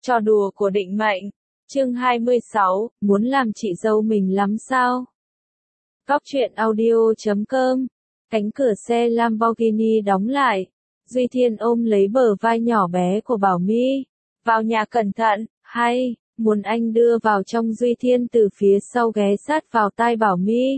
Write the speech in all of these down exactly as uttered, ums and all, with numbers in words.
Trò đùa của định mệnh. Chương hai mươi sáu, muốn làm chị dâu mình lắm sao? Góc truyện audio chấm com. Cánh cửa xe Lamborghini đóng lại. Duy Thiên ôm lấy bờ vai nhỏ bé của Bảo My. Vào nhà cẩn thận, hay, muốn anh đưa vào trong. Duy Thiên từ phía sau ghé sát vào tai Bảo My.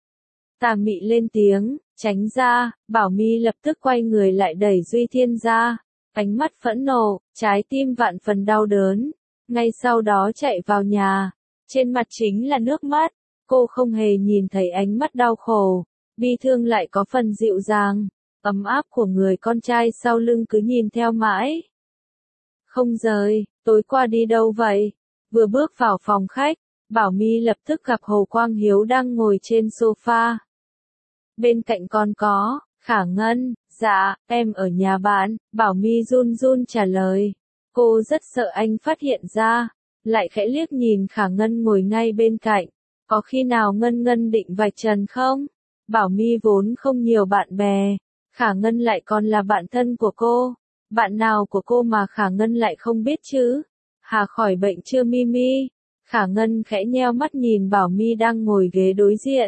Tà Mị lên tiếng, tránh ra. Bảo My lập tức quay người lại đẩy Duy Thiên ra. Ánh mắt phẫn nộ, trái tim vạn phần đau đớn. Ngay sau đó chạy vào nhà. Trên mặt chính là nước mắt. Cô không hề nhìn thấy ánh mắt đau khổ. Bi thương lại có phần dịu dàng. Ấm áp của người con trai sau lưng cứ nhìn theo mãi. Không rời, tối qua đi đâu vậy? Vừa bước vào phòng khách, Bảo My lập tức gặp Hồ Quang Hiếu đang ngồi trên sofa. Bên cạnh còn có Khả Ngân. Dạ, em ở nhà bạn. Bảo My run run trả lời. Cô rất sợ anh phát hiện ra. Lại khẽ liếc nhìn Khả Ngân ngồi ngay bên cạnh. Có khi nào Ngân Ngân định vạch trần không? Bảo My vốn không nhiều bạn bè. Khả Ngân lại còn là bạn thân của cô. Bạn nào của cô mà Khả Ngân lại không biết chứ? Hà khỏi bệnh chưa Mimi? Khả Ngân khẽ nheo mắt nhìn Bảo My đang ngồi ghế đối diện.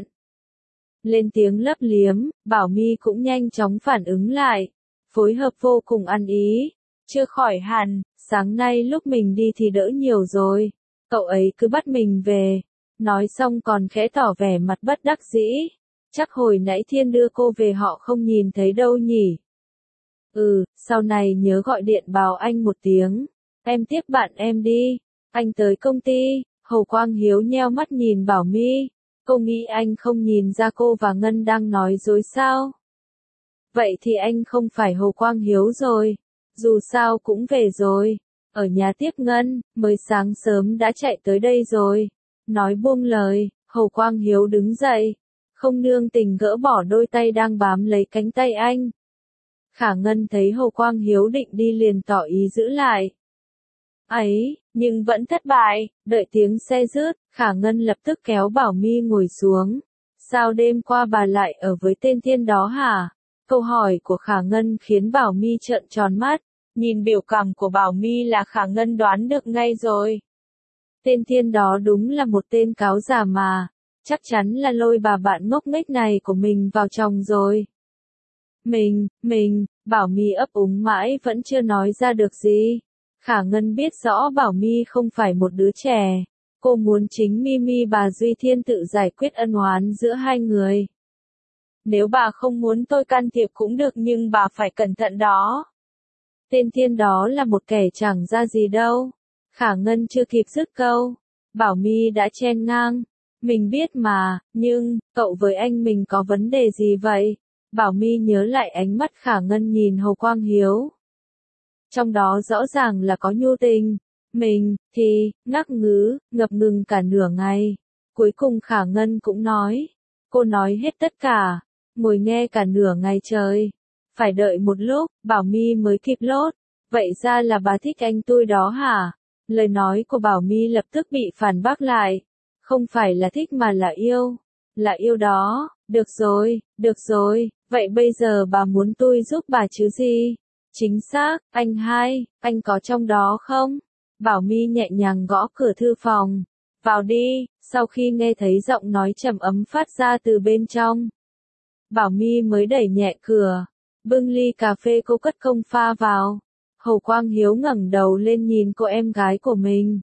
Lên tiếng lấp liếm, Bảo My cũng nhanh chóng phản ứng lại. Phối hợp vô cùng ăn ý. Chưa khỏi hẳn, sáng nay lúc mình đi thì đỡ nhiều rồi. Cậu ấy cứ bắt mình về. Nói xong còn khẽ tỏ vẻ mặt bất đắc dĩ. Chắc hồi nãy Thiên đưa cô về họ không nhìn thấy đâu nhỉ. Ừ, sau này nhớ gọi điện báo anh một tiếng. Em tiếp bạn em đi. Anh tới công ty. Hồ Quang Hiếu nheo mắt nhìn Bảo My. Cô nghĩ anh không nhìn ra cô và Ngân đang nói dối sao? Vậy thì anh không phải Hồ Quang Hiếu rồi. Dù sao cũng về rồi. Ở nhà tiếp Ngân, mới sáng sớm đã chạy tới đây rồi. Nói buông lời, Hồ Quang Hiếu đứng dậy. Không nương tình gỡ bỏ đôi tay đang bám lấy cánh tay anh. Khả Ngân thấy Hồ Quang Hiếu định đi liền tỏ ý giữ lại. Ấy, nhưng vẫn thất bại, đợi tiếng xe rứt, Khả Ngân lập tức kéo Bảo My ngồi xuống. Sao đêm qua bà lại ở với tên Thiên đó hả? Câu hỏi của Khả Ngân khiến Bảo My trợn tròn mắt. Nhìn biểu cảm của Bảo My là Khả Ngân đoán được ngay rồi. Tên Thiên đó đúng là một tên cáo già mà. Chắc chắn là lôi bà bạn ngốc nghếch này của mình vào chồng rồi. Mình, mình, Bảo My ấp úng mãi vẫn chưa nói ra được gì. Khả Ngân biết rõ Bảo My không phải một đứa trẻ. Cô muốn chính Mimi bà Duy Thiên tự giải quyết ân oán giữa hai người. Nếu bà không muốn tôi can thiệp cũng được nhưng bà phải cẩn thận đó. Tên Thiên đó là một kẻ chẳng ra gì đâu. Khả Ngân chưa kịp dứt câu. Bảo My đã chen ngang. Mình biết mà, nhưng, cậu với anh mình có vấn đề gì vậy? Bảo My nhớ lại ánh mắt Khả Ngân nhìn Hồ Quang Hiếu. Trong đó rõ ràng là có nhu tình. Mình, thì, ngắc ngứ, ngập ngừng cả nửa ngày. Cuối cùng Khả Ngân cũng nói. Cô nói hết tất cả. Ngồi nghe cả nửa ngày trời. Phải đợi một lúc, Bảo My mới kịp lốt. Vậy ra là bà thích anh tôi đó hả? Lời nói của Bảo My lập tức bị phản bác lại. Không phải là thích mà là yêu. Là yêu đó. Được rồi, được rồi. Vậy bây giờ bà muốn tôi giúp bà chứ gì? Chính xác, anh hai, anh có trong đó không? Bảo My nhẹ nhàng gõ cửa thư phòng. Vào đi, sau khi nghe thấy giọng nói trầm ấm phát ra từ bên trong. Bảo My mới đẩy nhẹ cửa. Bưng ly cà phê cô cất công pha vào. Hồ Quang Hiếu ngẩng đầu lên nhìn cô em gái của mình.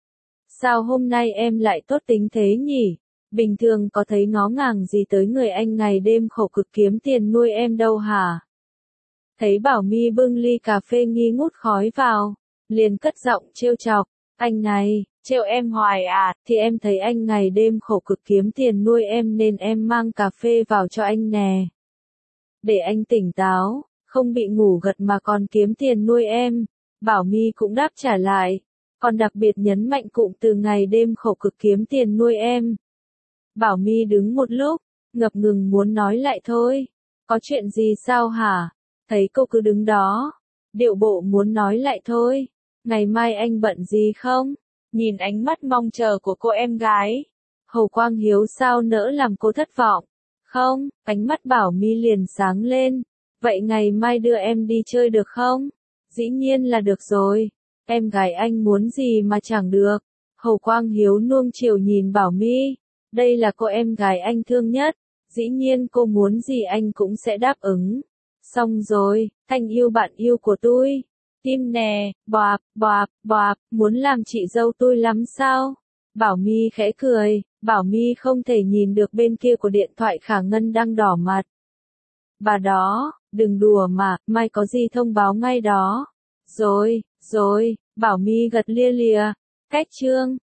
Sao hôm nay em lại tốt tính thế nhỉ? Bình thường có thấy ngó ngàng gì tới người anh ngày đêm khổ cực kiếm tiền nuôi em đâu hả? Thấy Bảo My bưng ly cà phê nghi ngút khói vào, liền cất giọng trêu chọc. Anh này, trêu em hoài à, thì em thấy anh ngày đêm khổ cực kiếm tiền nuôi em nên em mang cà phê vào cho anh nè. Để anh tỉnh táo, không bị ngủ gật mà còn kiếm tiền nuôi em. Bảo My cũng đáp trả lại, còn đặc biệt nhấn mạnh cụm từ ngày đêm khổ cực kiếm tiền nuôi em. Bảo My đứng một lúc, ngập ngừng muốn nói lại thôi. Có chuyện gì sao hả? Thấy cô cứ đứng đó, điệu bộ muốn nói lại thôi. Ngày mai anh bận gì không? Nhìn ánh mắt mong chờ của cô em gái. Hồ Quang Hiếu sao nỡ làm cô thất vọng. Không, ánh mắt Bảo My liền sáng lên. Vậy ngày mai đưa em đi chơi được không? Dĩ nhiên là được rồi. Em gái anh muốn gì mà chẳng được. Hầu Quang Hiếu nuông chiều nhìn Bảo My. Đây là cô em gái anh thương nhất. Dĩ nhiên cô muốn gì anh cũng sẽ đáp ứng. Xong rồi, anh yêu bạn yêu của tôi. Tim nè, bọp, bọp, bọp, muốn làm chị dâu tôi lắm sao? Bảo My khẽ cười, Bảo My không thể nhìn được bên kia của điện thoại Khả Ngân đang đỏ mặt. Bà đó, đừng đùa mà, mai có gì thông báo ngay đó. Rồi, rồi, Bảo My gật lia lịa. Cách chương